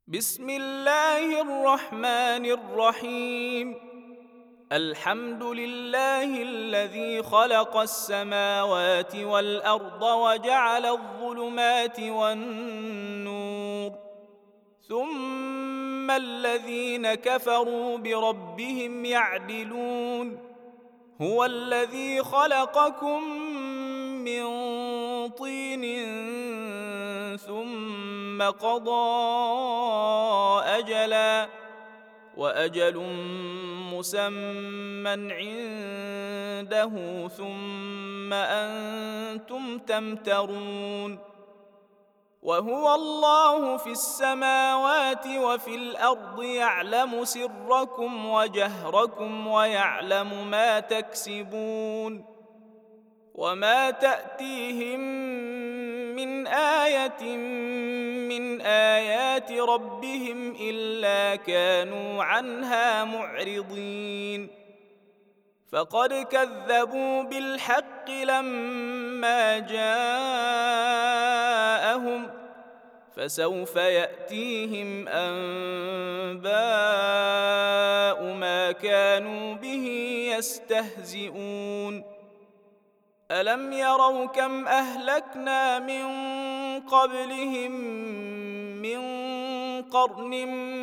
بسم الله الرحمن الرحيم. الحمد لله الذي خلق السماوات والأرض وجعل الظلمات والنور، ثم الذين كفروا بربهم يعدلون. هو الذي خلقكم من طين ثم قضى أجلا وأجل مسمى عنده ثم أنتم تمترون. وهو الله في السماوات وفي الأرض يعلم سركم وجهركم ويعلم ما تكسبون. وما تأتيهم من آية من آيات ربهم إلا كانوا عنها معرضين. فقد كذبوا بالحق لما جاءهم، فسوف يأتيهم أنباء ما كانوا به يستهزئون. ألم يروا كم أهلكنا من قبلهم من قرن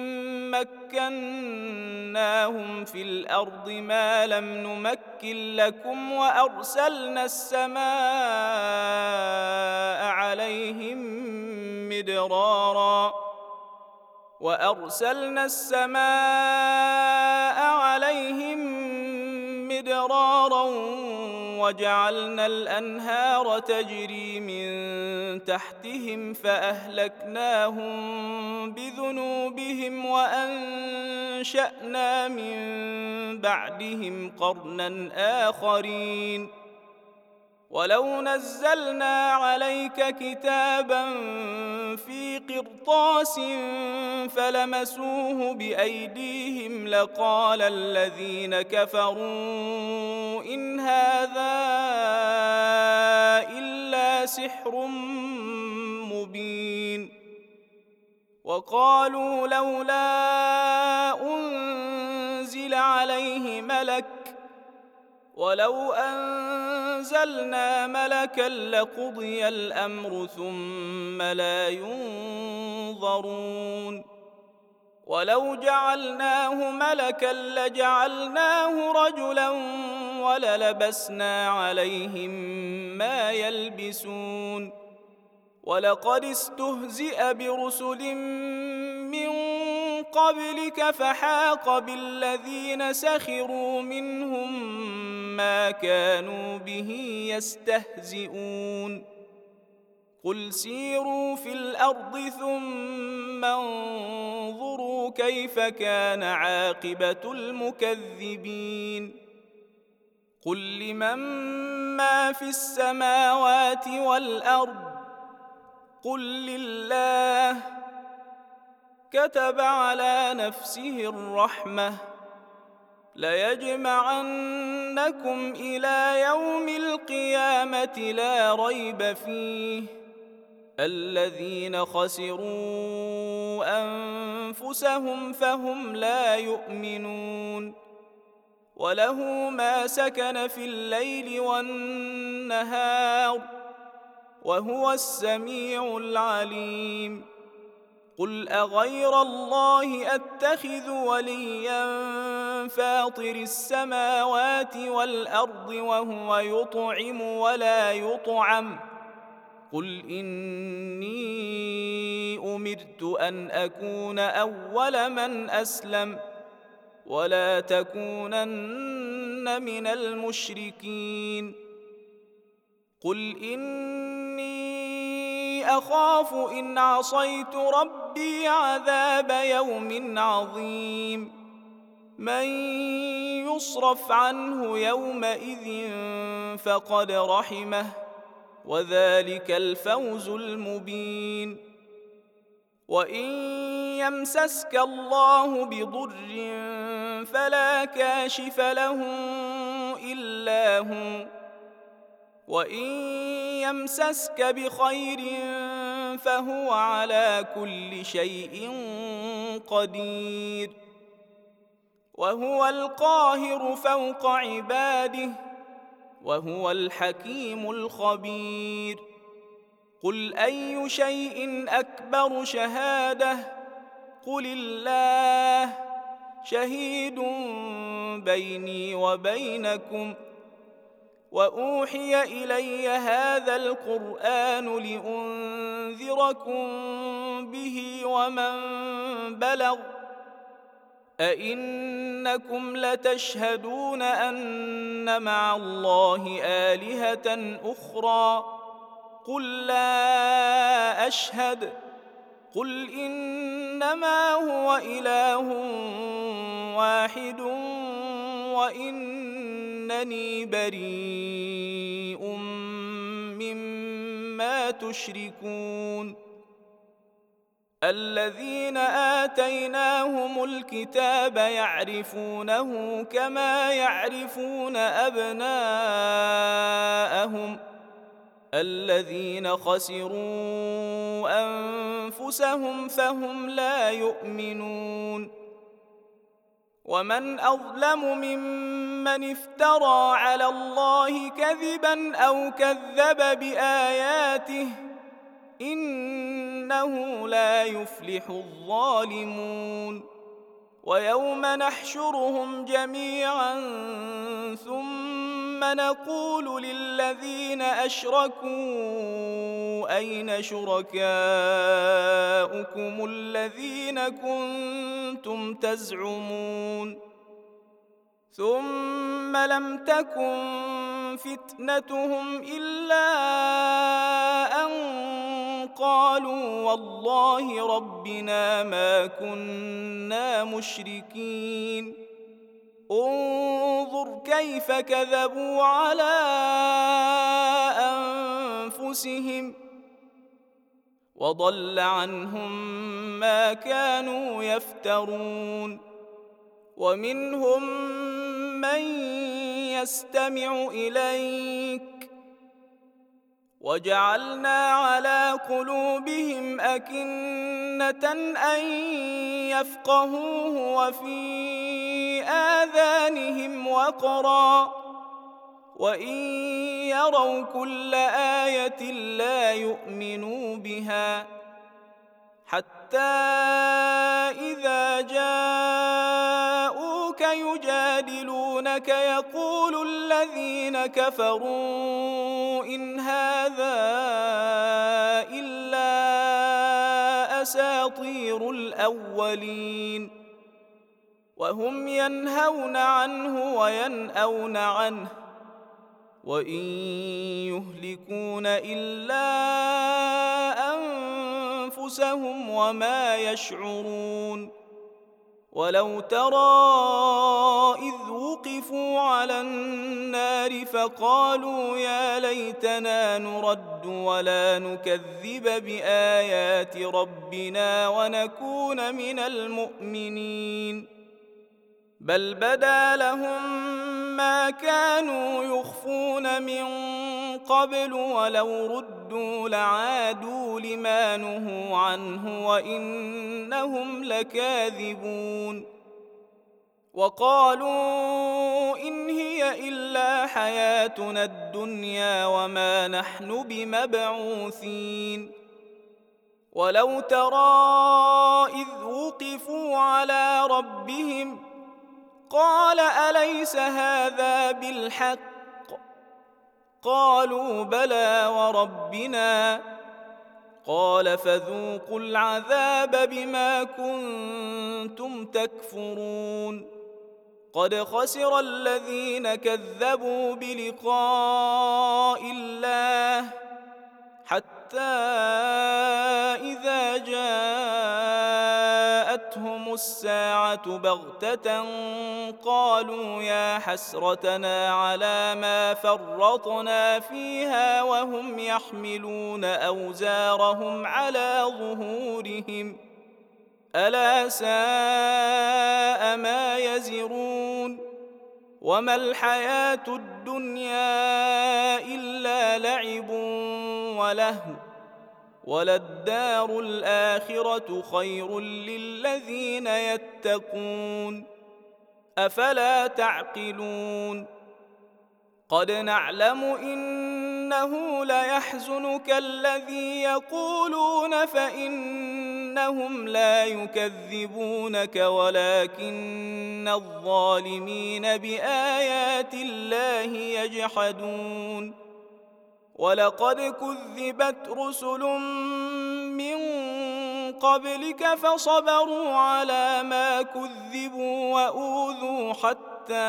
مكناهم في الأرض ما لم نمكن لكم وأرسلنا السماء عليهم مدرارا وجعلنا الأنهار تجري من تحتهم فأهلكناهم بذنوبهم وأنشأنا من بعدهم قرنا آخرين. ولو نزلنا عليك كتابا في قرطاس فلمسوه بأيديهم لقال الذين كفروا إن هذا إلا سحر مبين. وقالوا لولا أنزل عليه ملك ولو أنزلنا ملكا لقضي الأمر ثم لا ينظرون. ولو جعلناه ملكا لجعلناه رجلا وللبسنا عليهم ما يلبسون. ولقد استهزئ برسل من قبلك فحاق بالذين سخروا منهم ما كانوا به يستهزئون. قل سيروا في الأرض ثم انظروا كيف كان عاقبة المكذبين. قل لمن ما في السماوات والأرض قل لله. كتب على نفسه الرحمة ليجمعنكم إلى يوم القيامة لا ريب فيه الذين خسروا أنفسهم فهم لا يؤمنون. وله ما سكن في الليل والنهار وهو السميع العليم. قل أغير الله أتخذ وليا فاطر السماوات والأرض وهو يطعم ولا يطعم. قل إني أمرت أن أكون أول من أسلم ولا تكونن من المشركين. قل إني أخاف إن عصيت ربي عذاب يوم عظيم. من يصرف عنه يومئذ فقد رحمه وذلك الفوز المبين. وإن يمسسك الله بضر فلا كاشف له إلا هو وإن يمسسك بخير فهو على كل شيء قدير وهو القاهر فوق عباده وهو الحكيم الخبير قل أي شيء أكبر شهادة قل الله شهيد بيني وبينكم وأوحي إلي هذا القرآن لأنذركم به ومن بلغ أئنكم لتشهدون أن مع الله آلهة أخرى قل لا أشهد قل إنما هو إله واحد وإنني بريء مما تشركون الذين آتيناهم الكتاب يعرفونه كما يعرفون أبناءهم الذين خسروا أنفسهم فهم لا يؤمنون ومن أظلم ممن افترى على الله كذبا أو كذب بآياته إنه لا يفلح الظالمون ويوم نحشرهم جميعا ثم نقول للذين أشركوا أين شركاؤكم الذين كنتم تزعمون ثم لم تكن فتنتهم إلا أن قالوا والله ربنا ما كنا مشركين انظر كيف كذبوا على أنفسهم وضل عنهم ما كانوا يفترون ومنهم من يستمع إليك وجعلنا على قلوبهم أكنة أن يفقهوه وفي آذانهم وقرا وإن يروا كل آية لا يؤمنوا بها حتى إذا جاءوك يجادلونك يقول الذين كفروا إن هذا إلا أساطير الأولين وهم ينهون عنه وينأون عنه وإن يهلكون إلا أنفسهم وما يشعرون ولو ترى إذ وقفوا على النار فقالوا يا ليتنا نرد ولا نكذب بآيات ربنا ونكون من المؤمنين بل بدا لهم ما كانوا يخفون من قبل ولو ردوا لعادوا لما نهوا عنه وإنهم لكاذبون وقالوا إن هي إلا حياتنا الدنيا وما نحن بمبعوثين ولو ترى إذ وقفوا على ربهم قال أليس هذا بالحق قالوا بلى وربنا قال فذوقوا العذاب بما كنتم تكفرون قد خسر الذين كذبوا بلقاء الله حتى إذا جاءتهم الساعة بغتة قالوا يا حسرتنا على ما فرطنا فيها وهم يحملون أوزارهم على ظهورهم ألا ساء ما يزرون وما الحياة الدنيا إلا لعب ولهو وللدار الآخرة خير للذين يتقون أفلا تعقلون قد نعلم إنه ليحزنك الذي يقولون فإنهم لا يكذبونك ولكن الظالمين بآيات الله يجحدون ولقد كذبت رسل من قبلك فصبروا على ما كذبوا وأوذوا حتى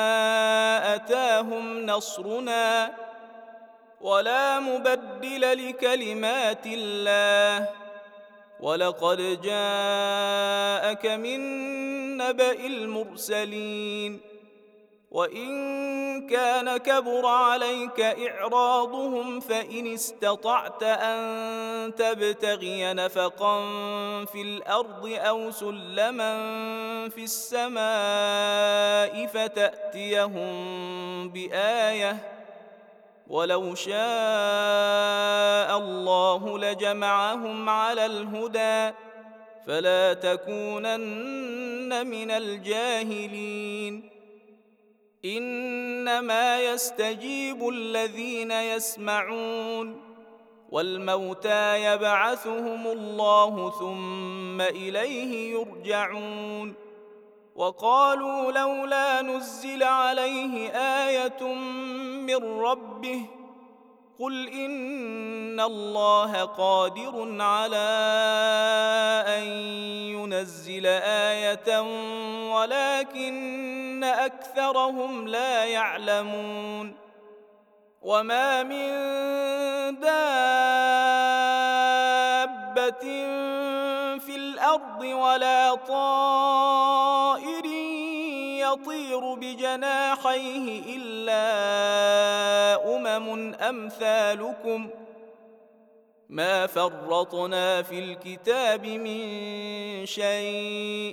أتاهم نصرنا ولا مبدل لكلمات الله ولقد جاءك من نبأ المرسلين وإن كان كبر عليك إعراضهم فإن استطعت أن تبتغي نفقا في الأرض أو سلما في السماء فتأتيهم بآية ولو شاء الله لجمعهم على الهدى فلا تكونن من الجاهلين إنما يستجيب الذين يسمعون والموتى يبعثهم الله ثم إليه يرجعون وقالوا لولا نزل عليه آية من ربه قل إن الله قادر على أن ينزل آية ولكن أكثرهم لا يعلمون وما من دابة في الأرض ولا طائر يطير بجناحيه إلا أمثالكم ما فرطنا في الكتاب من شيء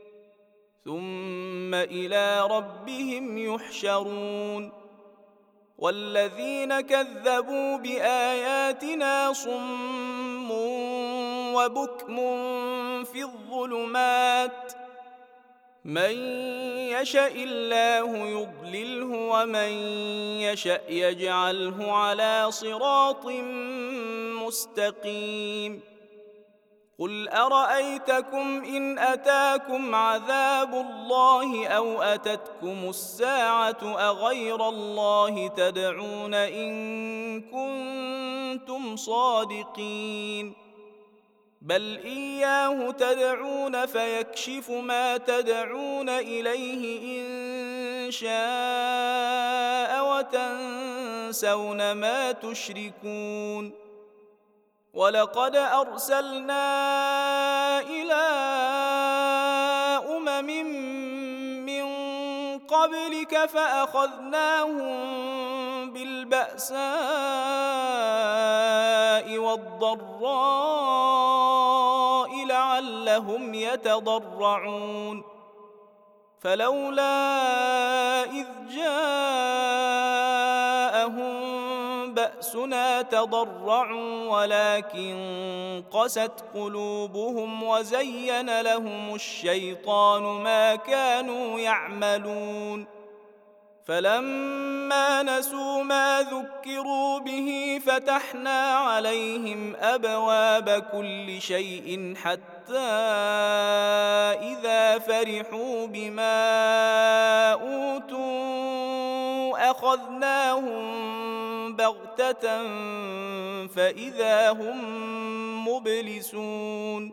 ثم إلى ربهم يحشرون والذين كذبوا بآياتنا صم وبكم في الظلمات من يشاء الله يضلله ومن يشاء يجعله على صراط مستقيم قل أرأيتكم إن أتاكم عذاب الله أو أتتكم الساعة أغير الله تدعون إن كنتم صادقين بل إياه تدعون فيكشف ما تدعون إليه إن شاء وتنسون ما تشركون ولقد أرسلنا إلى من قبلك فأخذناهم بالبأساء والضراء لعلهم يتضرعون فلولا إذ جاءهم بأسنا تضرعوا ولكن قست قلوبهم وزين لهم الشيطان ما كانوا يعملون فلما نسوا ما ذكروا به فتحنا عليهم أبواب كل شيء حتى إذا فرحوا بما أوتوا أخذناهم بغتة فإذا هم مبلسون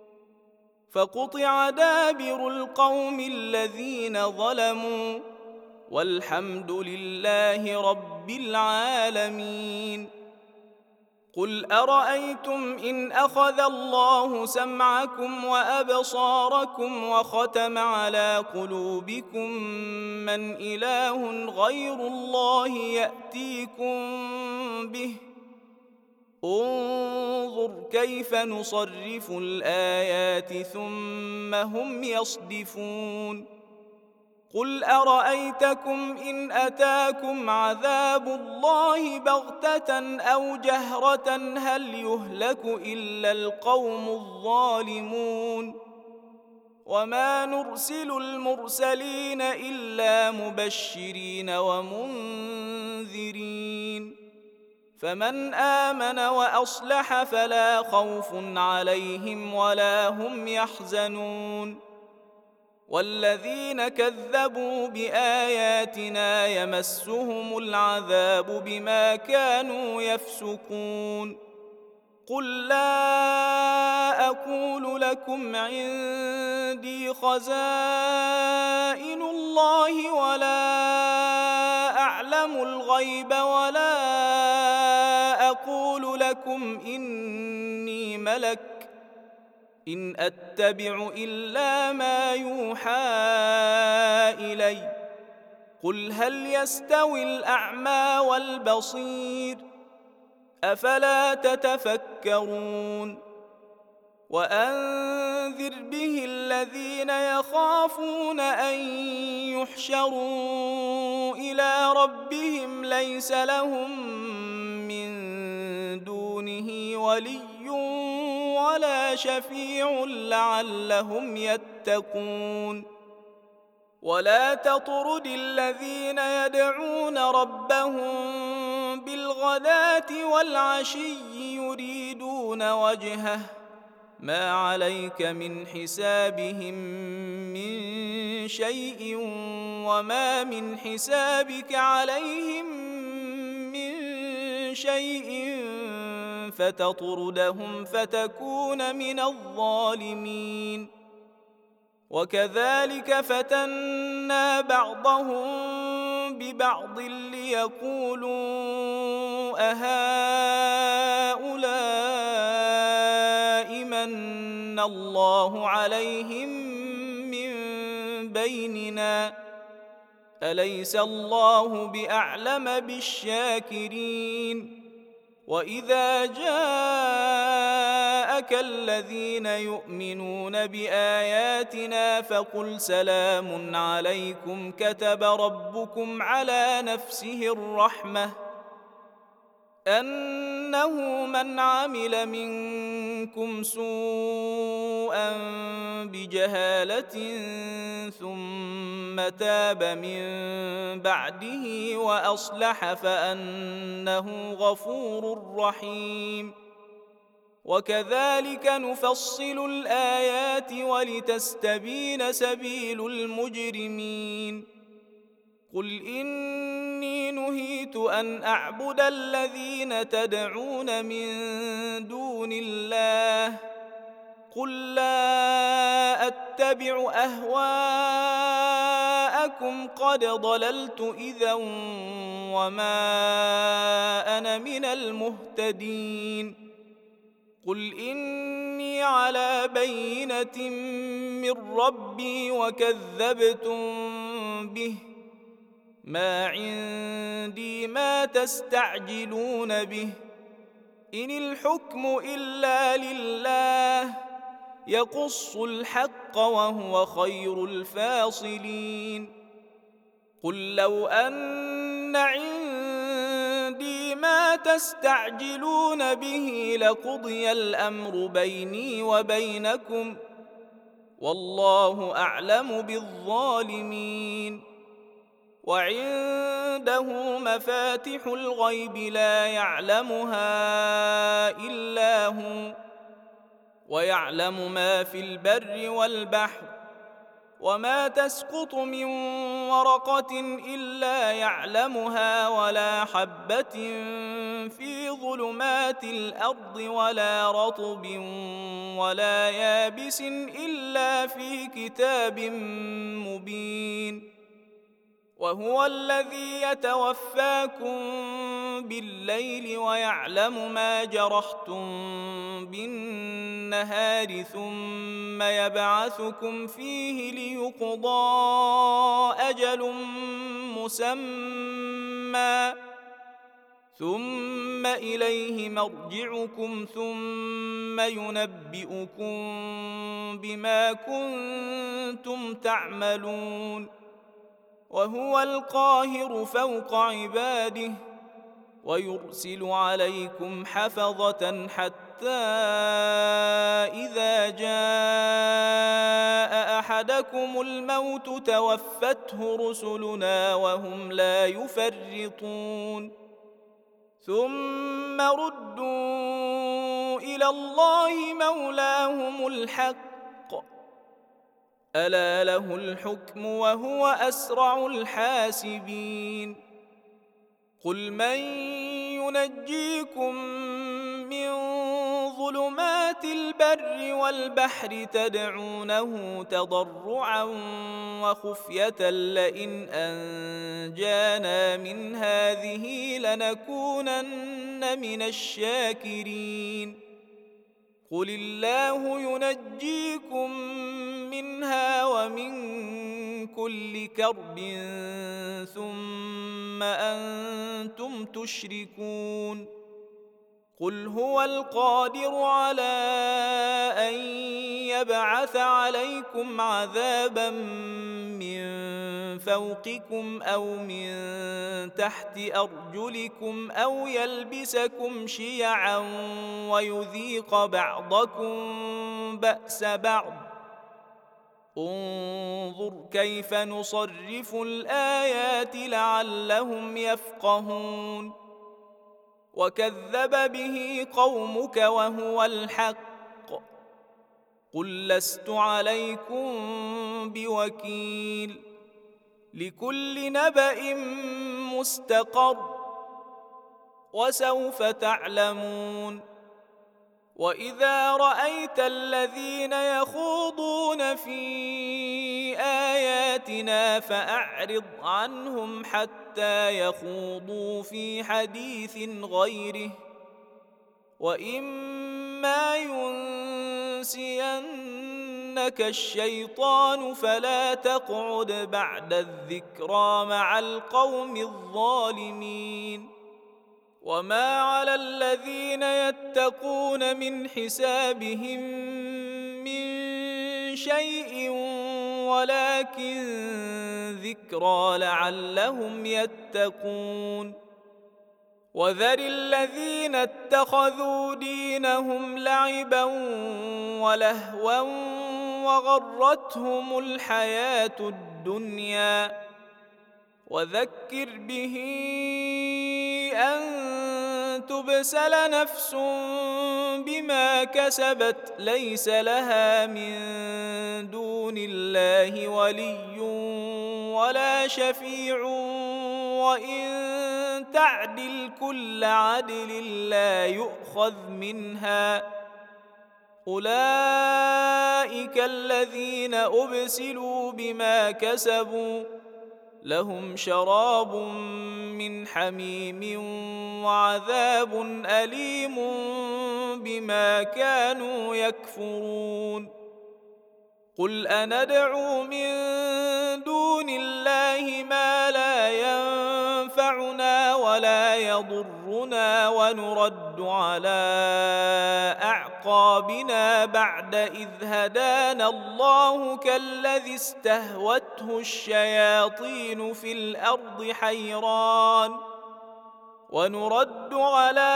فقطع دابر القوم الذين ظلموا والحمد لله رب العالمين قل أرأيتم إن أخذ الله سمعكم وأبصاركم وختم على قلوبكم من إله غير الله يأتيكم به انظر كيف نصرف الآيات ثم هم يصدفون قل أرأيتكم إن أتاكم عذاب الله بغتة أو جهرة هل يهلك إلا القوم الظالمون وما نرسل المرسلين إلا مبشرين ومنذرين فمن آمن وأصلح فلا خوف عليهم ولا هم يحزنون والذين كذبوا بآياتنا يمسهم العذاب بما كانوا يفسقون قل لا أقول لكم عندي خزائن الله ولا أعلم الغيب ولا أقول لكم إني ملك إن أتبع إلا ما يوحى إلي قل هل يستوي الأعمى والبصير أفلا تتفكرون وأنذر به الذين يخافون أن يحشروا إلى ربهم ليس لهم من دونه ولي ولا شفيع لعلهم يتقون ولا تطرد الذين يدعون ربهم بالغداة والعشي يريدون وجهه ما عليك من حسابهم من شيء وما من حسابك عليهم من شيء فتطردهم فتكون من الظالمين وكذلك فتنا بعضهم ببعض ليقولوا أهؤلاء من الله عليهم من بيننا أليس الله بأعلم بالشاكرين وإذا جاءك الذين يؤمنون بآياتنا فقل سلام عليكم كتب ربكم على نفسه الرحمة أنه من عمل منكم سوءا بجهالة ثم تاب من بعده وأصلح فأنه غفور رحيم وكذلك نفصل الآيات ولتستبين سبيل المجرمين قل إني نهيت أن أعبد الذين تدعون من دون الله قل لا أتبع أهواءكم قد ضللت إذا وما أنا من المهتدين قل إني على بينة من ربي وكذبتم به ما عندي ما تستعجلون به إن الحكم إلا لله يقص الحق وهو خير الفاصلين قل لو أن عندي ما تستعجلون به لقضي الأمر بيني وبينكم والله أعلم بالظالمين وعنده مفاتح الغيب لا يعلمها إلا هو ويعلم ما في البر والبحر وما تسقط من ورقة إلا يعلمها ولا حبة في ظلمات الأرض ولا رطب ولا يابس إلا في كتاب مبين وهو الذي يتوفاكم بالليل ويعلم ما جرحتم بالنهار ثم يبعثكم فيه ليقضى أجل مسمى ثم إليه مرجعكم ثم ينبئكم بما كنتم تعملون وهو القاهر فوق عباده ويرسل عليكم حفظة حتى إذا جاء أحدكم الموت توفته رسلنا وهم لا يفرطون ثم ردوا إلى الله مولاهم الحق ألا له الحكم وهو أسرع الحاسبين قل من ينجيكم من ظلمات البر والبحر تدعونه تضرعا وخفية لئن أنجانا من هذه لنكونن من الشاكرين قل الله ينجيكم منها ومن كل كرب ثم أنتم تشركون قل هو القادر على أن يبعث عليكم عذابا من فوقكم أو من تحت أرجلكم أو يلبسكم شيعا ويذيق بعضكم بأس بعض انظر كيف نصرف الآيات لعلهم يفقهون وكذب به قومك وهو الحق قل لست عليكم بوكيل لكل نبأ مستقر وسوف تعلمون وإذا رأيت الذين يخوضون في آياتنا فأعرض عنهم حتى يخوضوا في حديث غيره وإما ينسينك الشيطان فلا تقعد بعد الذكرى مع القوم الظالمين وما على الذين يتقون من حسابهم من شيء ولكن ذكرى لعلهم يتقون وذر الذين اتخذوا دينهم لعبا ولهوا وغرتهم الحياة الدنيا وذكر به أن تبسل نفس بما كسبت ليس لها من دون الله ولي ولا شفيع وإن تعدل كل عدل لا يؤخذ منها أولئك الذين أبسلوا بما كسبوا لهم شراب من حميم وعذاب أليم بما كانوا يكفرون قل أندعو من دون الله ما لا ينفعنا ولا يضرنا ونرد على أعقابنا بعد إذ هدانا الله كالذي استهوته الشياطين في الأرض حيران ونرد على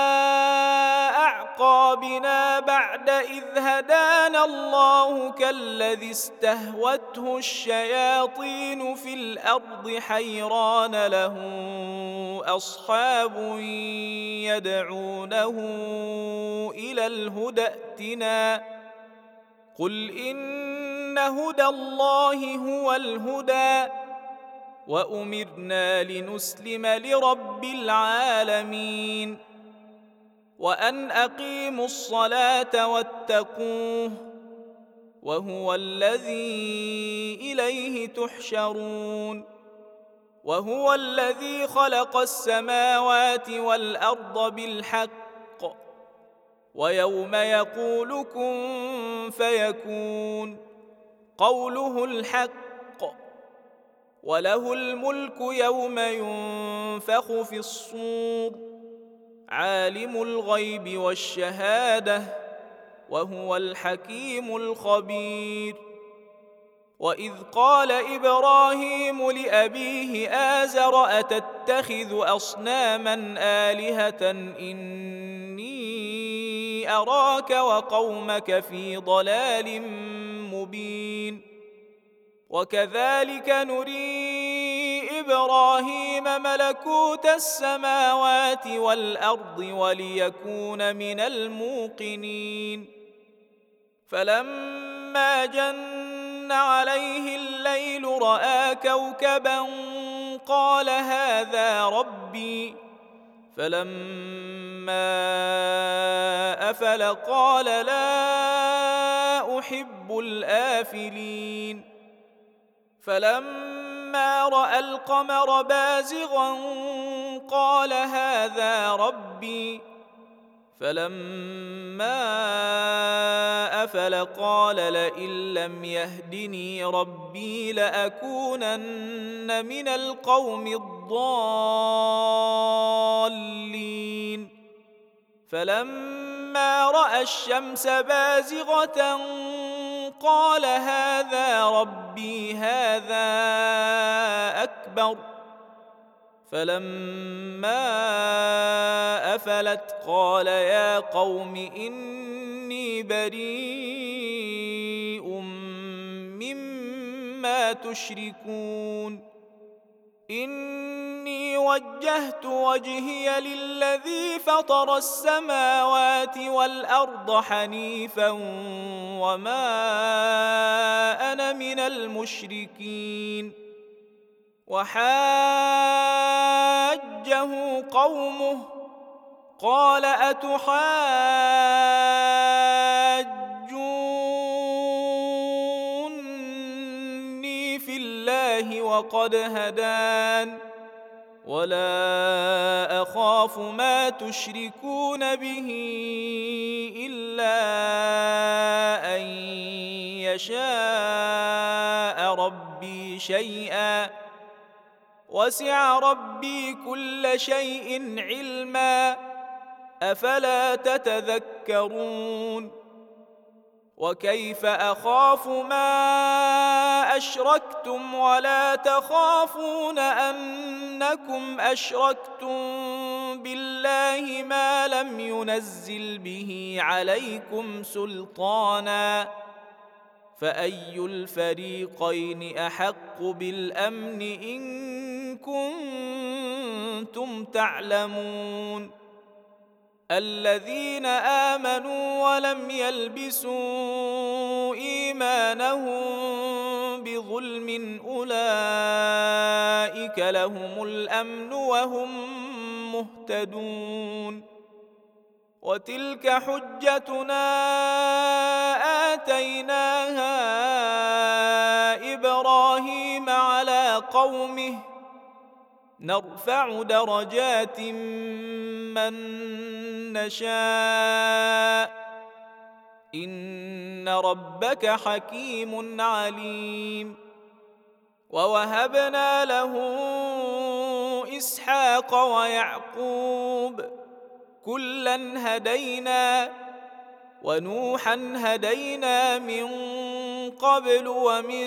أعقابنا بعد إذ هدانا الله كالذي استهوته الشياطين في الأرض حيران له أصحاب يدعونه إلى الهدى ائتنا قل إن هدى الله هو الهدى وأمرنا لنسلم لرب العالمين وأن أقيموا الصلاة واتقوه وهو الذي إليه تحشرون وهو الذي خلق السماوات والأرض بالحق ويوم يقول كن فيكون قوله الحق وله الملك يوم ينفخ في الصور عالم الغيب والشهادة وهو الحكيم الخبير وإذ قال إبراهيم لأبيه آزر أتتخذ أصناما آلهة إني أراك وقومك في ضلال مبين وكذلك نري إبراهيم ملكوت السماوات والأرض وليكون من الموقنين فلما جن عليه الليل رأى كوكبا قال هذا ربي فلما أفل قال لا أحب الآفلين فلما رأى القمر بازغا قال هذا ربي فلما أفل قال لئن لم يهدني ربي لأكونن من القوم الضالين فلما رأى الشمس بازغة قال هذا ربي هذا أكبر فلما أفلت قال يا قوم إني بريء مما تشركون إني وجهت وجهي للذي فطر السماوات والأرض حنيفا وما أنا من المشركين وحاجه قومه قال أتحاجوني في الله وقد هدان ولا أخاف ما تشركون به إلا أن يشاء ربي شيئا وسع ربي كل شيء علما أفلا تتذكرون وكيف أخاف ما أشركتم ولا تخافون أنكم أشركتم بالله ما لم ينزل به عليكم سلطانا فأي الفريقين أحق بالأمن إن كنتم تعلمون الذين آمنوا ولم يلبسوا إيمانهم بظلم أولئك لهم الأمن وهم مهتدون وتلك حجتنا آتيناها إبراهيم على قومه نرفع درجات من نشاء إن ربك حكيم عليم ووهبنا له إسحاق ويعقوب كلا هدينا ونوحا هدينا من قبل ومن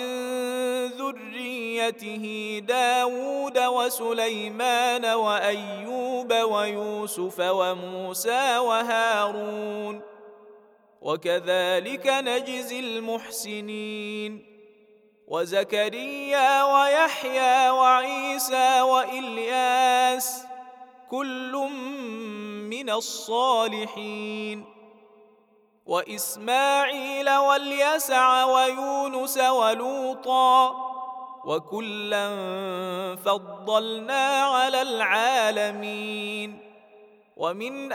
ذريته داود وسليمان وأيوب ويوسف وموسى وهارون وكذلك نجزي المحسنين وزكريا ويحيى وعيسى وإلياس كل من الصالحين وإسماعيل واليسع ويونس ولوطا وكلا فضلنا على العالمين ومن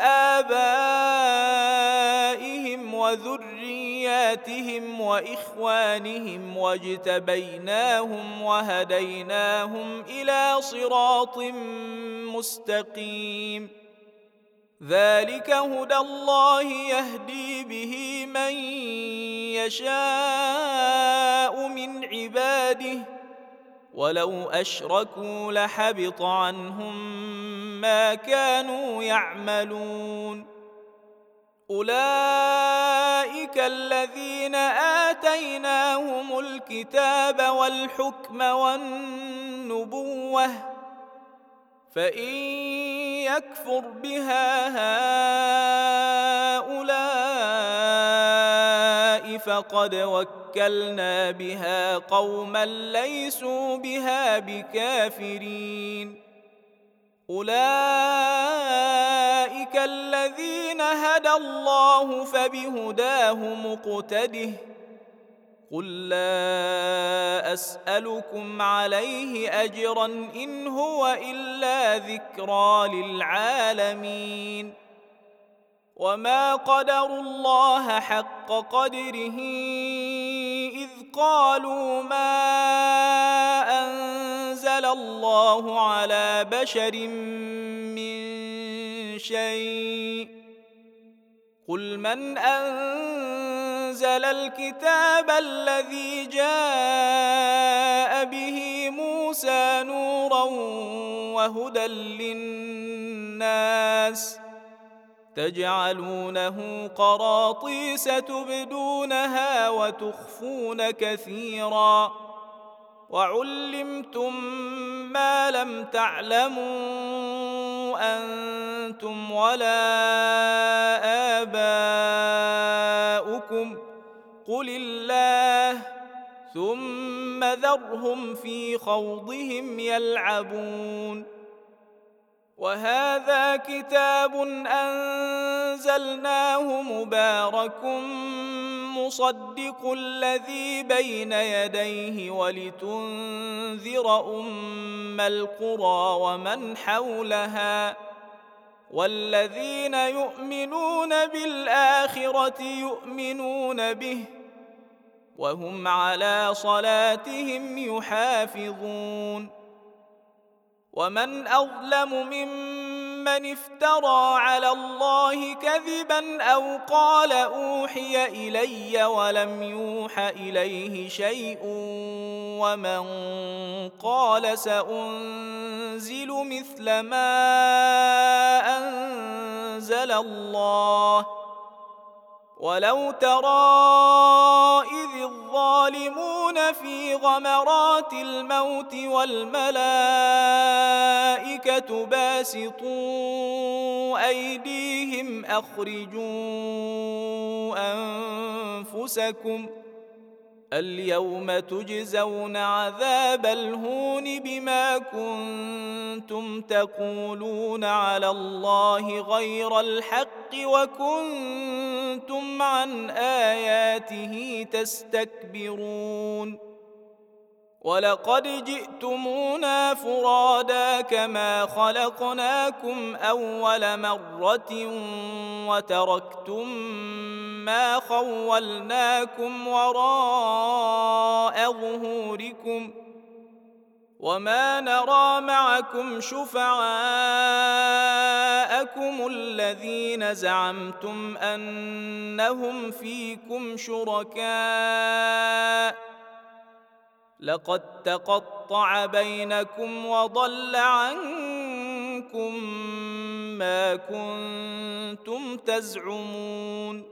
آبائهم وذرياتهم وإخوانهم واجتبيناهم وهديناهم إلى صراط مستقيم ذلك هدى الله يهدي به من يشاء من عباده ولو أشركوا لحبط عنهم ما كانوا يعملون أولئك الذين آتيناهم الكتاب والحكم والنبوة، فإن يكفر بها هؤلاء فقد وكلنا بها قوما ليسوا بها بكافرين. أولئك الذين هدى الله فبهداه مقتده. قل لا أسألكم عليه أجرا إن هو إلا ذكرى للعالمين. وما قدروا الله حق قدره إذ قالوا ما أنزل الله على بشر من شيء. قل من أنزل الكتاب الذي جاء به موسى نورا وهدى للناس تجعلونه قراطيس تبدونها وتخفون كثيرا وعلمتم ما لم تعلموا أنتم ولا آباؤكم قل الله ثم ذرهم في خوضهم يلعبون. وهذا كتاب أنزلناه مبارك مصدق الذي بين يديه ولتنذر أم القرى ومن حولها والذين يؤمنون بالآخرة يؤمنون به وهم على صلاتهم يحافظون. ومن أظلم ممن افترى على الله كذبا أو قال أوحي إلي ولم يوح إليه شيء ومن قال سأنزل مثل ما أنزل الله. ولو ترى إذ الظالمون في غمرات الموت والملائكة باسطوا أيديهم أخرجوا أنفسكم اليوم تجزون عذاب الهون بما كنتم تقولون على الله غير الحق وكنتم عن آياته تستكبرون. ولقد جئتمونا فرادا كما خلقناكم أول مرة وتركتم ما خولناكم وراء ظهوركم وما نرى معكم شفعاءكم الذين زعمتم أنهم فيكم شركاء لقد تقطع بينكم وضل عنكم ما كنتم تزعمون.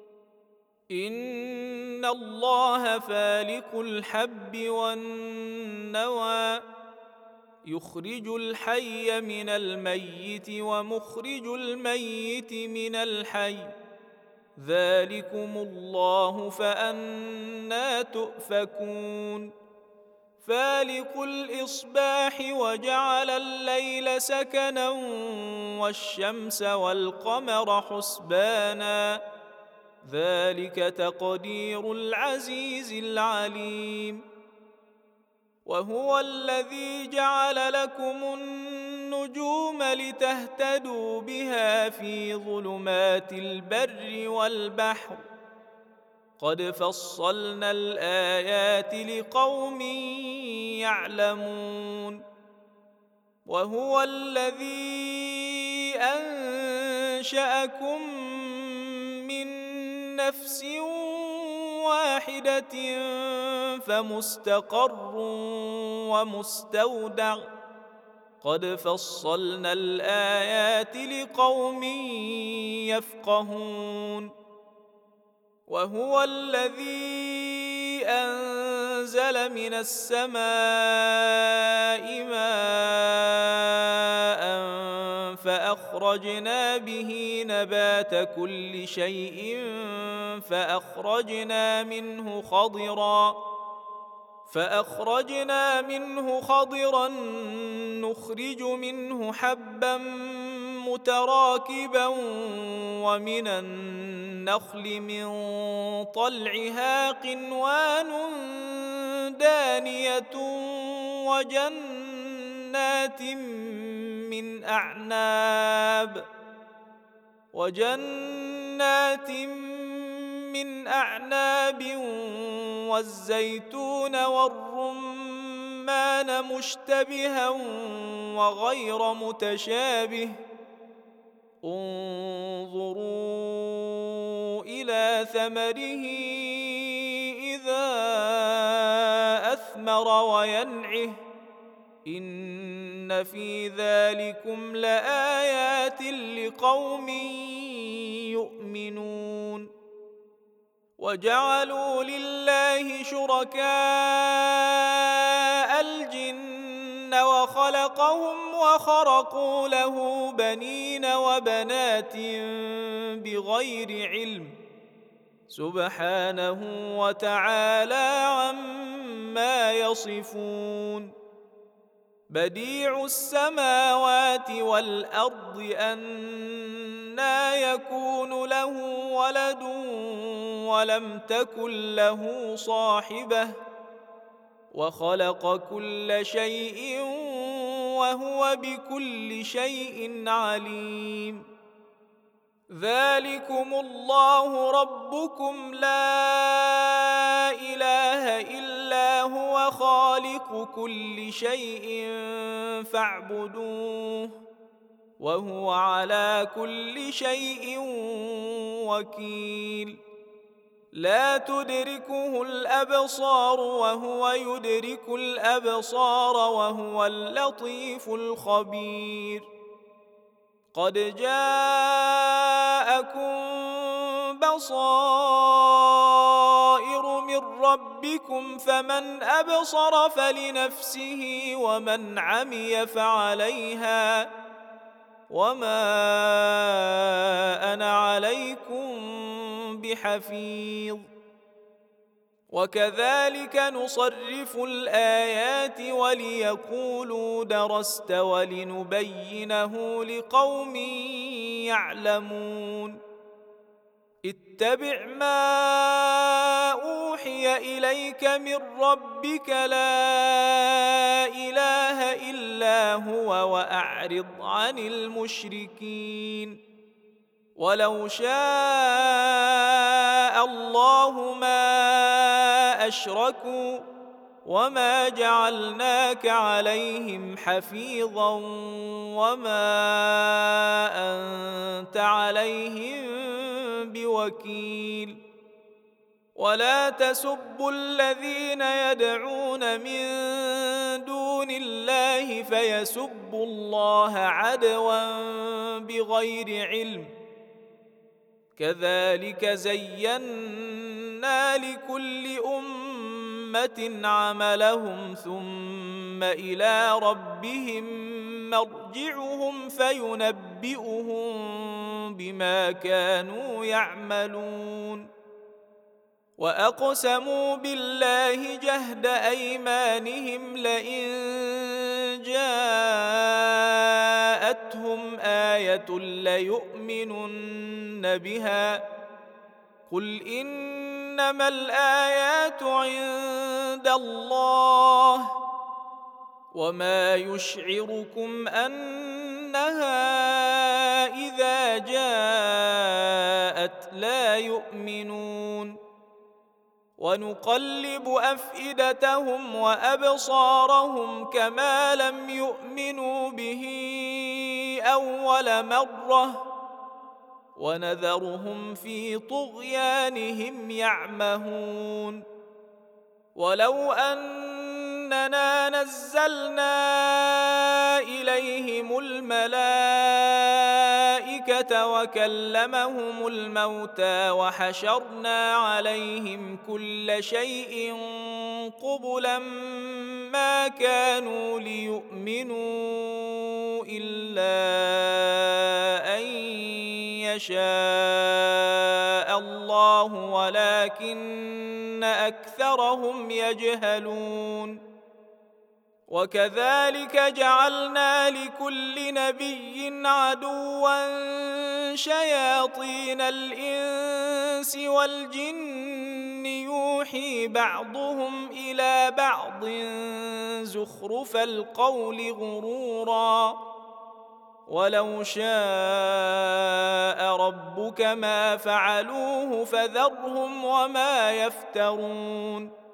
إن الله فالق الحب والنوى يخرج الحي من الميت ومخرج الميت من الحي ذلكم الله فأنى تؤفكون. فالق الإصباح وجعل الليل سكنا والشمس والقمر حسبانا ذلك تقدير العزيز العليم. وهو الذي جعل لكم النجوم لتهتدوا بها في ظلمات البر والبحر قد فصلنا الآيات لقوم يعلمون. وهو الذي أنشأكم من نفس واحدة فمستقر ومستودع قد فصلنا الآيات لقوم يفقهون. وهو الذي أنزل من السماء ماء فأخرجنا به نبات كل شيء فأخرجنا منه خضرا نخرج منه حبا متراكبا ومن النخل من طلعها قنوان دانية وجنات من أعناب والزيتون والرمان مشتبها وغير متشابه انظروا إلى ثمره إذا أثمر وينعه إن في ذلكم لآيات لقوم يؤمنون. وجعلوا لله شركاء الجن وخلقهم وخرقوا له بنين وبنات بغير علم سبحانه وتعالى عما يصفون. بديع السماوات والأرض أنى يكون له ولد ولم تكن له صاحبة وخلق كل شيء وهو بكل شيء عليم. ذلكم الله ربكم لا إله إلا هو خالق كل شيء فاعبدوه وهو على كل شيء وكيل. لا تدركه الأبصار وهو يدرك الأبصار وهو اللطيف الخبير. قد جاءكم بصائر من ربكم فمن أبصر فلنفسه ومن عمي فعليها وما أنا عليكم بحفيظ. وكذلك نصرف الآيات وليقولوا درست ولنبينه لقوم يعلمون. اتبع ما أوحي إليك من ربك لا إله إلا هو وأعرض عن المشركين. ولو شاء الله ما أشركوا وما جعلناك عليهم حفيظا وما أنت عليهم بوكيل. ولا تسبوا الذين يدعون من دون الله فيسبوا الله عدوا بغير علم كذلك زينا لكل أمة عملهم ثم إلى ربهم مرجعهم فينبئهم بما كانوا يعملون. وأقسموا بالله جهد أيمانهم لئن جاءتهم آية ليؤمنن بها قل إنما الآيات عند الله وما يشعركم أنها إذا جاءت لا يؤمنون. ونقلب أفئدتهم وأبصارهم كما لم يؤمنوا به أول مرة ونذرهم في طغيانهم يعمهون. ولو أن إننا نزلنا إليهم الملائكة وكلمهم الموتى وحشرنا عليهم كل شيء قبلا ما كانوا ليؤمنوا إلا أن يشاء الله ولكن أكثرهم يجهلون. وكذلك جعلنا لكل نبي عدوا شياطين الإنس والجن يوحي بعضهم إلى بعض زخرف القول غرورا ولو شاء ربك ما فعلوه فذرهم وما يفترون.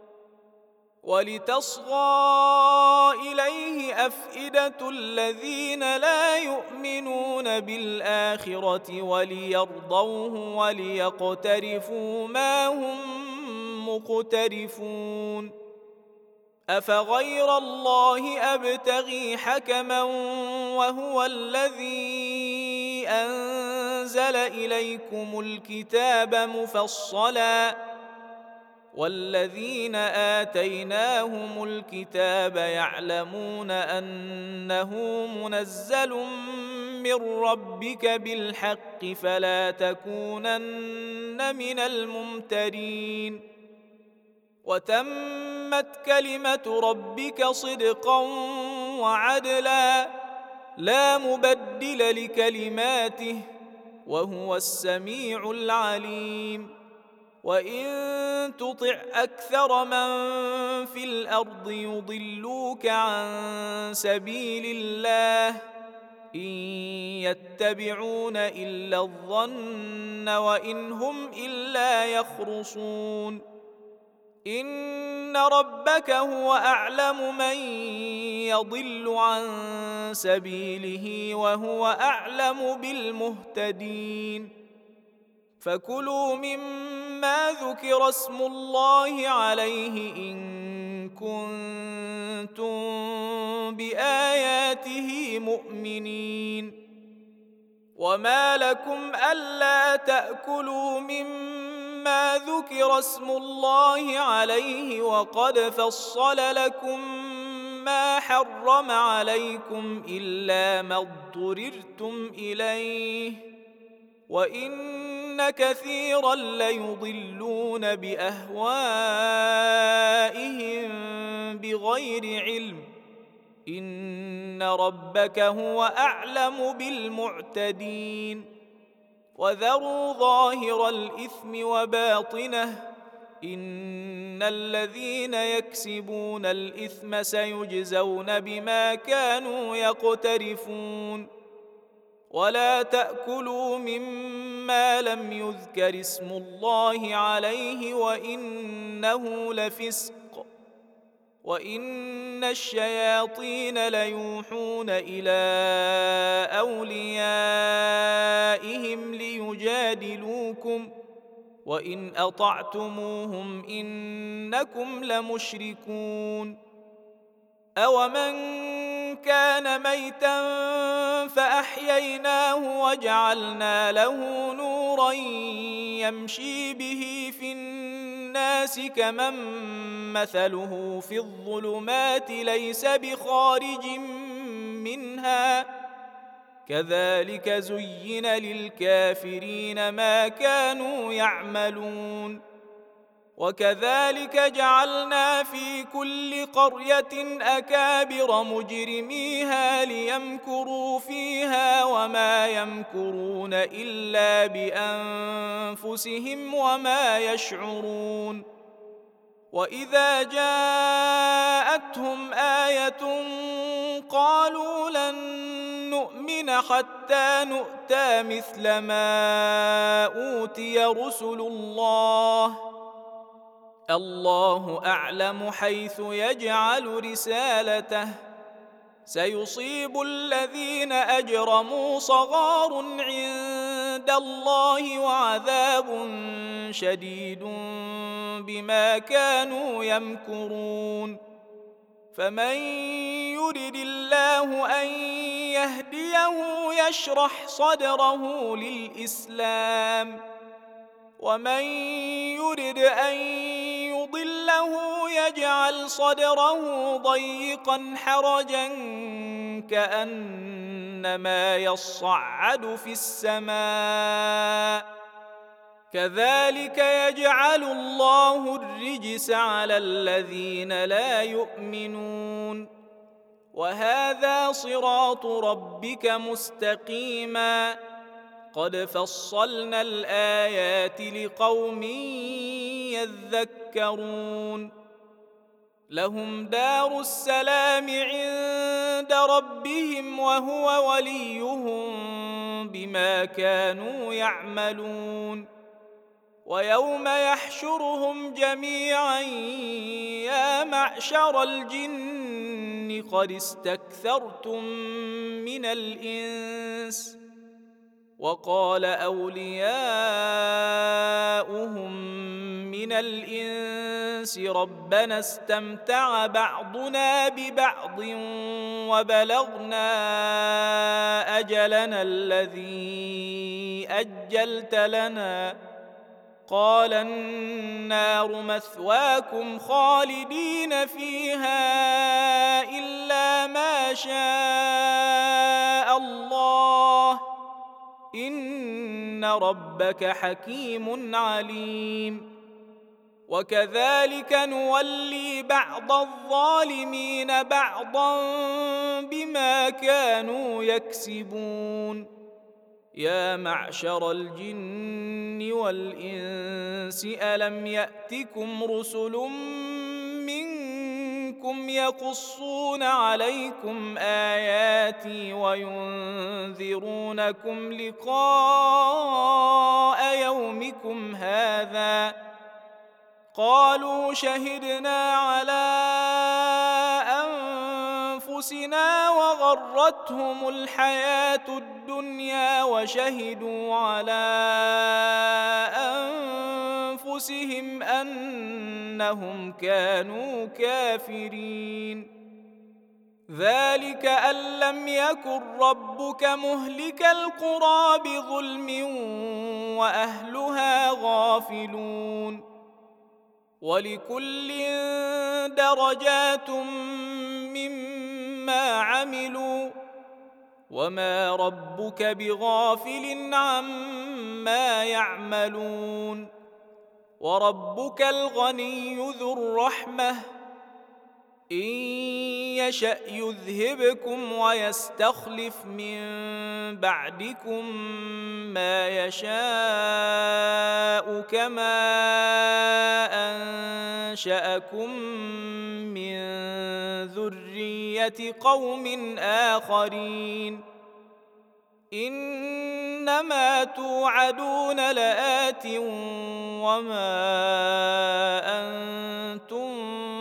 ولتصغى إليه أفئدة الذين لا يؤمنون بالآخرة وليرضوه وليقترفوا ما هم مقترفون. أفغير الله أبتغي حكما وهو الذي أنزل إليكم الكتاب مفصلا والذين آتيناهم الكتاب يعلمون أنه منزل من ربك بالحق فلا تكونن من الممترين. وتمت كلمة ربك صدقا وعدلا لا مبدل لكلماته وهو السميع العليم. وإن تطع أكثر من في الأرض يضلوك عن سبيل الله إن يتبعون إلا الظن وإن هم إلا يخرصون. إن ربك هو أعلم من يضل عن سبيله وهو أعلم بالمهتدين. فكلوا مما ذكر اسم الله عليه إن كنتم بآياته مؤمنين. وما لكم ألا تأكلوا مما ذكر اسم الله عليه وقد فصل لكم ما حرم عليكم إلا ما اضطررتم إليه وإن كثيرا ليضلون بأهوائهم بغير علم إن ربك هو أعلم بالمعتدين. وذروا ظاهر الإثم وباطنه إن الذين يكسبون الإثم سيجزون بما كانوا يقترفون. ولا تأكلوا مما لم يذكر اسم الله عليه وإنه لفسق وإن الشياطين ليوحون إلى أوليائهم ليجادلوكم وإن أطعتموهم إنكم لمشركون. أومن كان ميتا فأحييناه وجعلنا له نورا يمشي به في الناس كمن مثله في الظلمات ليس بخارج منها كذلك زين للكافرين ما كانوا يعملون. وكذلك جعلنا في كل قرية أكابر مجرميها ليمكروا فيها وما يمكرون إلا بأنفسهم وما يشعرون. وإذا جاءتهم آية قالوا لن نؤمن حتى نؤتى مثل ما أوتي رسل الله الله أعلم حيث يجعل رسالته سيصيب الذين أجرموا صغار عند الله وعذاب شديد بما كانوا يمكرون. فمن يرد الله أن يهديه يشرح صدره للإسلام، ومن يرد أن يضله يجعل صدره ضيقا حرجا كأنما يصعد في السماء، كذلك يجعل الله الرجس على الذين لا يؤمنون. وهذا صراط ربك مستقيما، قد فصلنا الآيات لقوم يذكرون. لهم دار السلام عند ربهم وهو وليهم بما كانوا يعملون. ويوم يحشرهم جميعا يا معشر الجن قد استكثرتم من الإنس، وقال أولياؤهم من الإنس ربنا استمتع بعضنا ببعض وبلغنا أجلنا الذي أجلت لنا، قال النار مثواكم خالدين فيها إلا ما شاء الله، إن ربك حكيم عليم. وكذلك نولي بعض الظالمين بعضا بما كانوا يكسبون. يا معشر الجن والإنس ألم يأتكم رسل منكم يقصون عليكم آياتي وينذرونكم لقاء يومكم هذا؟ قالوا شهدنا على أنفسنا وغرتهم الحياة الدنيا وشهدوا على أنفسهم أنهم كانوا كافرين. ذلك أن لم يكن ربك مهلك القرى بظلم وأهلها غافلون. ولكل درجات مما عملوا وما ربك بغافل عما يعملون. وربك الغني ذو الرحمة، إن يشأ يذهبكم ويستخلف من بعدكم ما يشاء كما أنشأكم من ذرية قوم آخرين. إنما توعدون لآت وما أنتم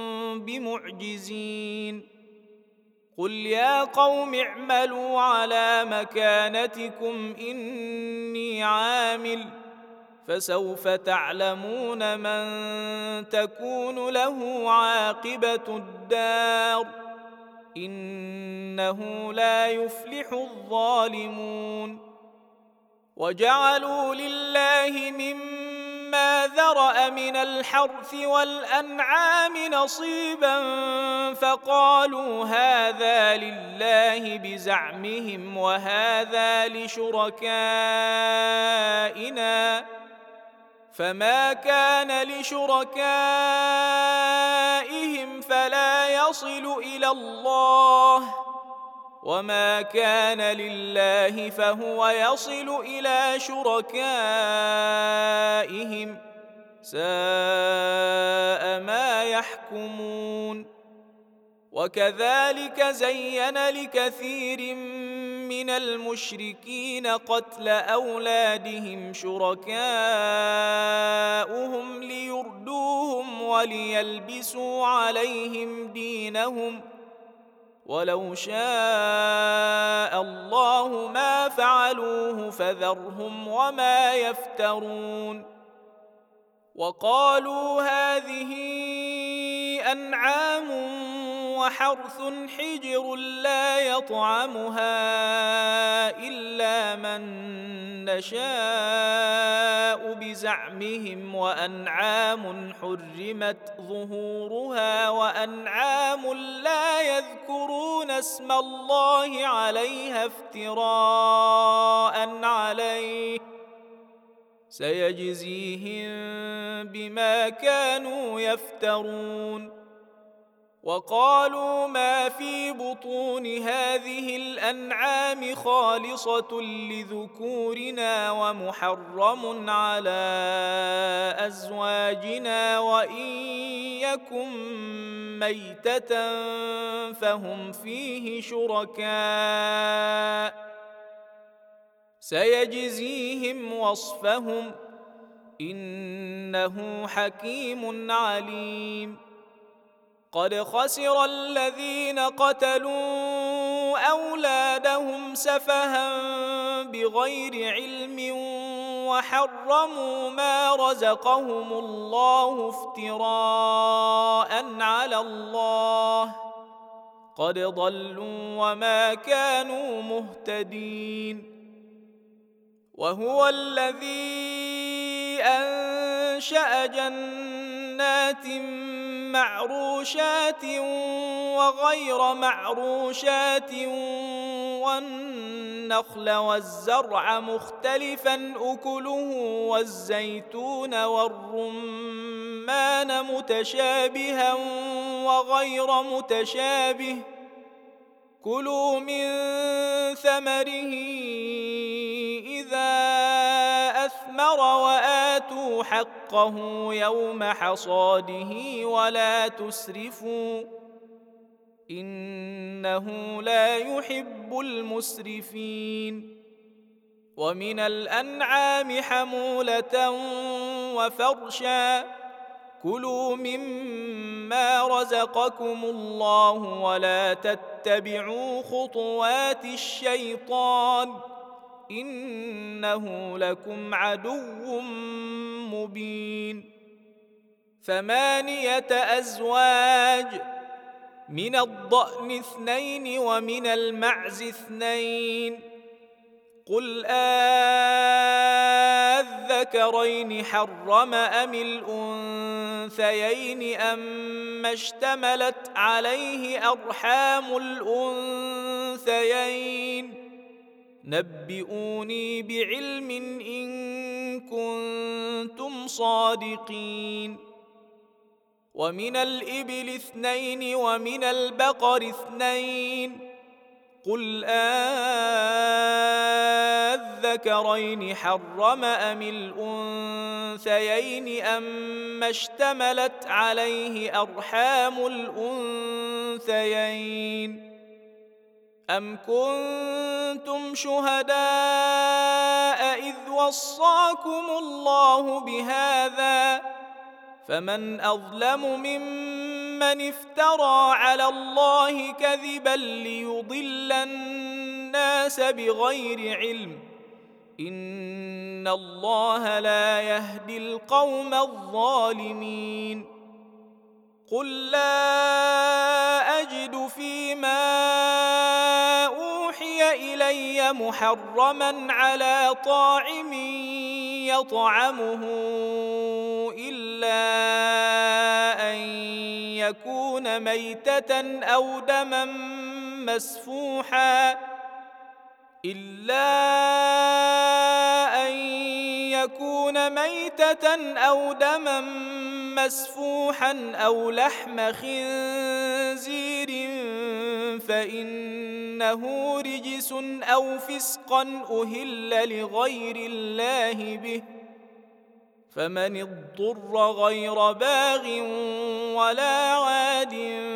بمعجزين. قل يا قوم اعملوا على مكانتكم إني عامل، فسوف تعلمون من تكون له عاقبة الدار، إنه لا يفلح الظالمون. وجعلوا لله مما ذرأ من الحرث والأنعام نصيبا فقالوا هذا لله بزعمهم وهذا لشركائنا، فما كان لشركائهم فلا يصل إلى الله، وما كان لله فهو يصل إلى شركائهم، ساء ما يحكمون. وكذلك زين لكثير من المشركين قتل أولادهم شركاؤهم ليردوهم وليلبسوا عليهم دينهم، ولو شاء الله ما فعلوه فذرهم وما يفترون. وقالوا هذه أنعام وحرث حجر لا يطعمها إلا من نشاء بزعمهم وأنعام حرمت ظهورها وأنعام لا يذكرون اسم الله عليها افتراء عليه سيجزيهم بما كانوا يفترون. وقالوا ما في بطون هذه الأنعام خالصة لذكورنا ومحرم على أزواجنا وإن يكن ميتة فهم فيه شركاء سيجزيهم وصفهم إنه حكيم عليم. قد خسر الذين قتلوا أولادهم سفها بغير علم وحرموا ما رزقهم الله افتراء على الله قد ضلوا وما كانوا مهتدين. وهو الذي أنشأ جنات معروشات وغير معروشات والنخل والزرع مختلفا أكله والزيتون والرمان متشابها وغير متشابه كلوا من ثمره إذا أثمر وآتوا حقه يوم حصاده ولا تسرفوا إنه لا يحب المسرفين. ومن الأنعام حمولة وفرشا كلوا مما رزقكم الله ولا تتبعوا خطوات الشيطان إنه لكم عدو مبين. 8 أزواج من الضأن 2 ومن المعز 2 قل أذكرين حرم أم الأنثيين أما اشتملت عليه أرحام الأنثيين نبئوني بعلم إن كنتم صادقين. ومن الإبل 2 ومن البقر 2 قل أذكرين حرم أم الأنثيين أما اشتملت عليه أرحام الأنثيين أم كنتم شهداء إذ وصاكم الله بهذا فمن أظلم ممن افترى على الله كذبا ليضل الناس بغير علم إن الله لا يهدي القوم الظالمين. قل لا أجد فيما أوحي إلي محرما على طاعم يطعمه إلا أن يكون ميتة أو دما مسفوحا أو لحم خنزير فإنه رجس أو فسقا أهل لغير الله به فمن اضطر غير باغ ولا عاد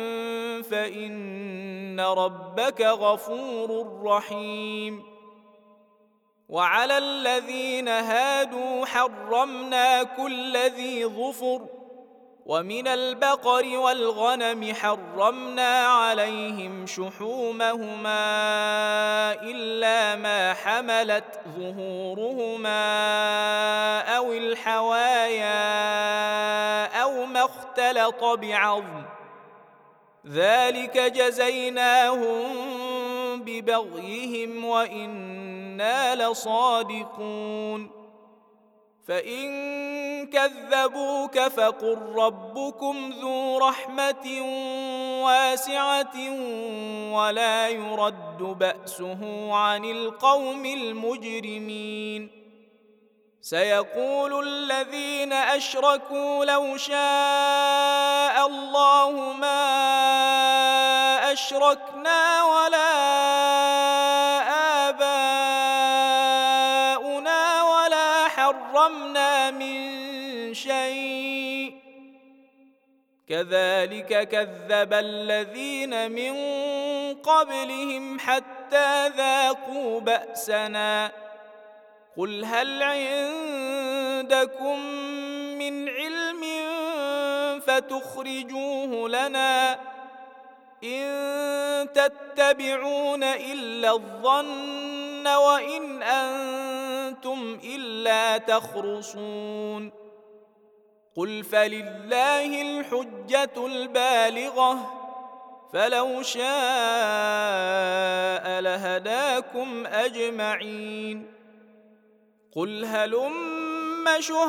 فإن ربك غفور رحيم. وعلى الذين هادوا حرمنا كل ذي ظفر ومن البقر والغنم حرمنا عليهم شحومهما إلا ما حملت ظهورهما أو الحوايا أو ما اختلط بعظم ذلك جزيناهم ببغيهم وإنا لصادقون فإن كذبوك فقل ربكم ذو رحمة واسعة ولا يرد بأسه عن القوم المجرمين سيقول الذين أشركوا لو شاء الله ما أشركنا ولا آباؤنا ولا حرمنا من شيء كذلك كذب الذين من قبلهم حتى ذاقوا بأسنا قل هل عندكم من علم فتخرجوه لنا إن تتبعون إلا الظن وإن أنتم إلا تخرصون قل فلله الحجة البالغة فلو شاء لهداكم أجمعين قل هلم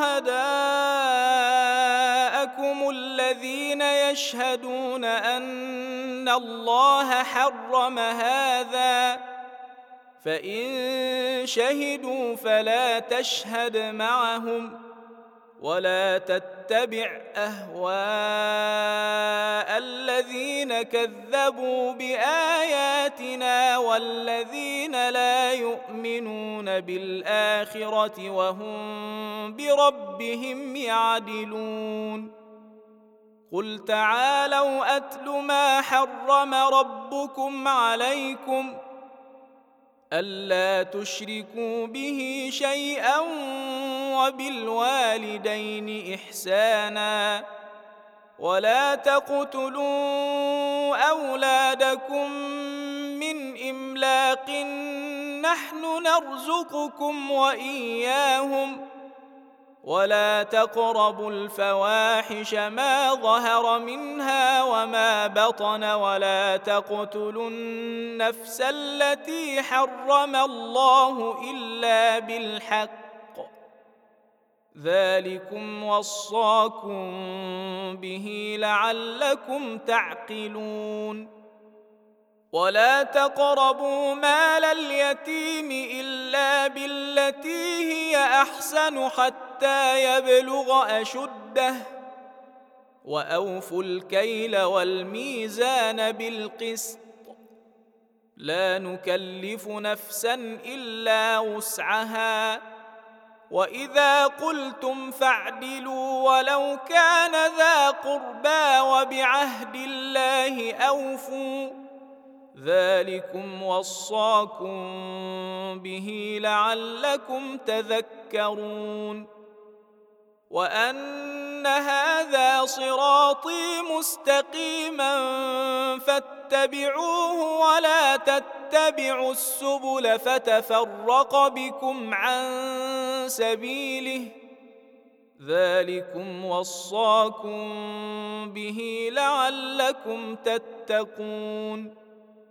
شهداءكم الذين يشهدون أن الله حرم هذا فإن شهدوا فلا تشهد معهم ولا تتبع أهواء الذين كذبوا بآياتنا والذين لا يؤمنون بالآخرة وهم بربهم يعدلون قل تعالوا أتل ما حرم ربكم عليكم ألا تشركوا به شيئا وبالوالدين إحسانا ولا تقتلوا أولادكم من إملاق نحن نرزقكم وإياهم ولا تقربوا الفواحش ما ظهر منها وما بطن ولا تقتلوا النفس التي حرم الله إلا بالحق ذلكم وصاكم به لعلكم تعقلون ولا تقربوا مال اليتيم إلا بالتي هي أحسن حتى يبلغ أشده وأوفوا الكيل والميزان بالقسط لا نكلف نفسا إلا وسعها وإذا قلتم فاعدلوا ولو كان ذا قربى وبعهد الله أوفوا ذلكم وصاكم به لعلكم تذكرون وأن هذا صراطي مستقيما فاتبعوه ولا تتبعوا السبل فتفرق بكم عن سبيله ذلكم وصاكم به لعلكم تتقون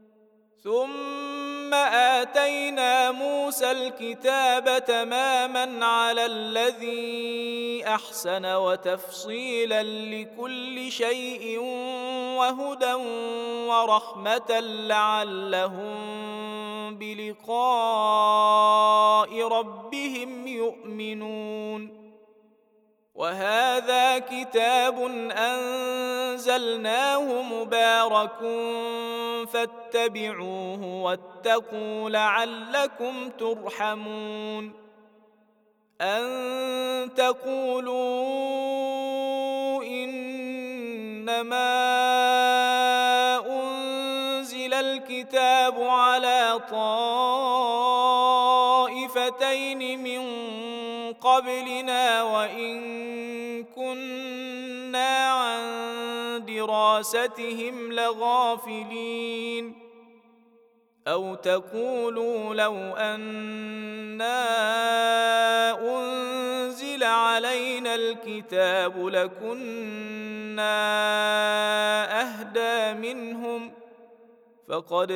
ثم آتينا موسى الكتاب تماما على الذي أحسن وتفصيلا لكل شيء وهدى ورحمة لعلهم بلقاء ربهم يؤمنون وهذا كتاب أنزلناه مبارك فاتبعوه واتقوا لعلكم ترحمون أن تقولوا إنما أنزل الكتاب على طائفتين من قبلنا وإن كنا عن دراستهم لغافلين أو تقولوا لو أنا أنزل علينا الكتاب لكنا أهدى منهم فقد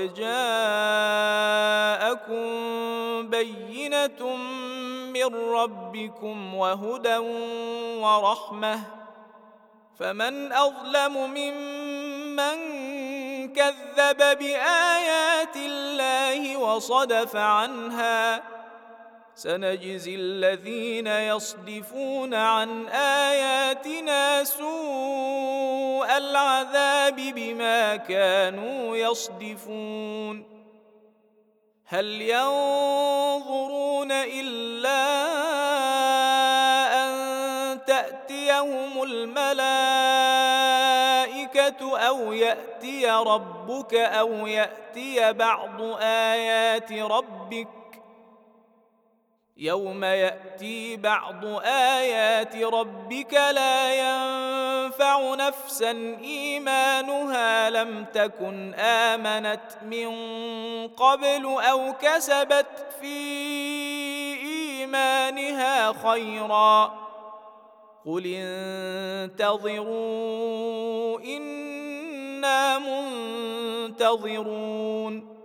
جاءكم بينة من ربكم وهدى ورحمة، فمن أظلم ممن كذب بآيات الله وصدف عنها. سنجزي الذين يصدفون عن آياتنا سوء العذاب بما كانوا يصدفون. هل ينظرون إلا أن تأتيهم الملائكة أو يأتي ربك أو يأتي بعض آيات ربك؟ يوم يأتي بعض آيات ربك لا ينفع نفسا إيمانها لم تكن آمنت من قبل أو كسبت في إيمانها خيرا. قل انتظروا إنا منتظرون.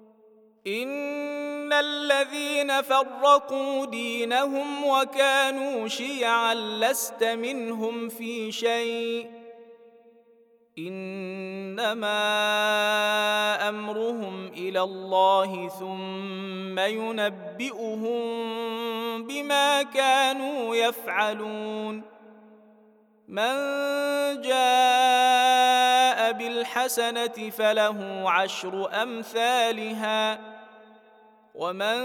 إن الذين فرقوا دينهم وكانوا شيعا لست منهم في شيء، إنما أمرهم إلى الله ثم ينبئهم بما كانوا يفعلون. من جاء بالحسنة فله 10 أمثالها، ومن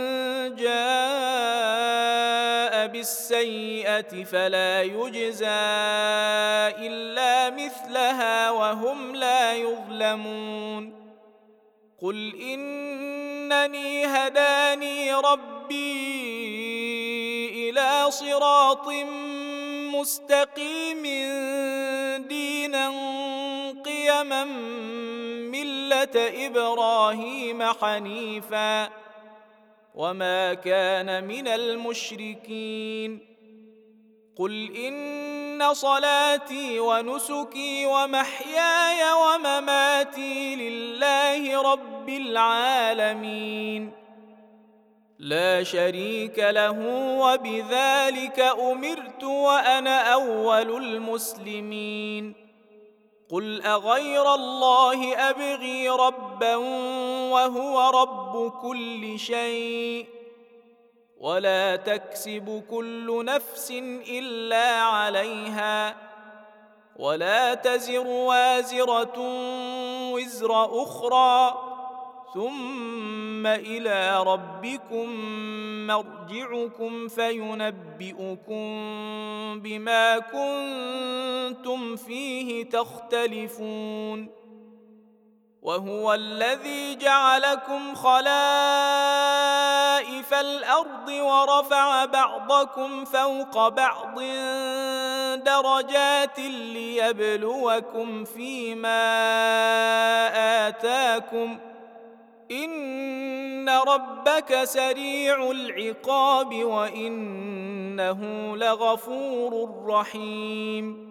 جاء بالسيئة فلا يجزى إلا مثلها وهم لا يظلمون. قل إنني هداني ربي إلى صراط مستقيم دينا قيما ملة إبراهيم حنيفا وما كان من المشركين. قل إن صلاتي ونسكي ومحياي ومماتي لله رب العالمين لا شريك له وبذلك أمرت وأنا أول المسلمين. قل أغير الله أبغي ربا وهو رب كل شيء ولا تكسب كل نفس إلا عليها ولا تزر وازرة وزر أخرى ثم إلى ربكم مرجعكم فينبئكم بما كنتم فيه تختلفون. وهو الذي جعلكم خلائف الأرض ورفع بعضكم فوق بعض درجات ليبلوكم فيما آتاكم إن ربك سريع العقاب وإنه لغفور رحيم.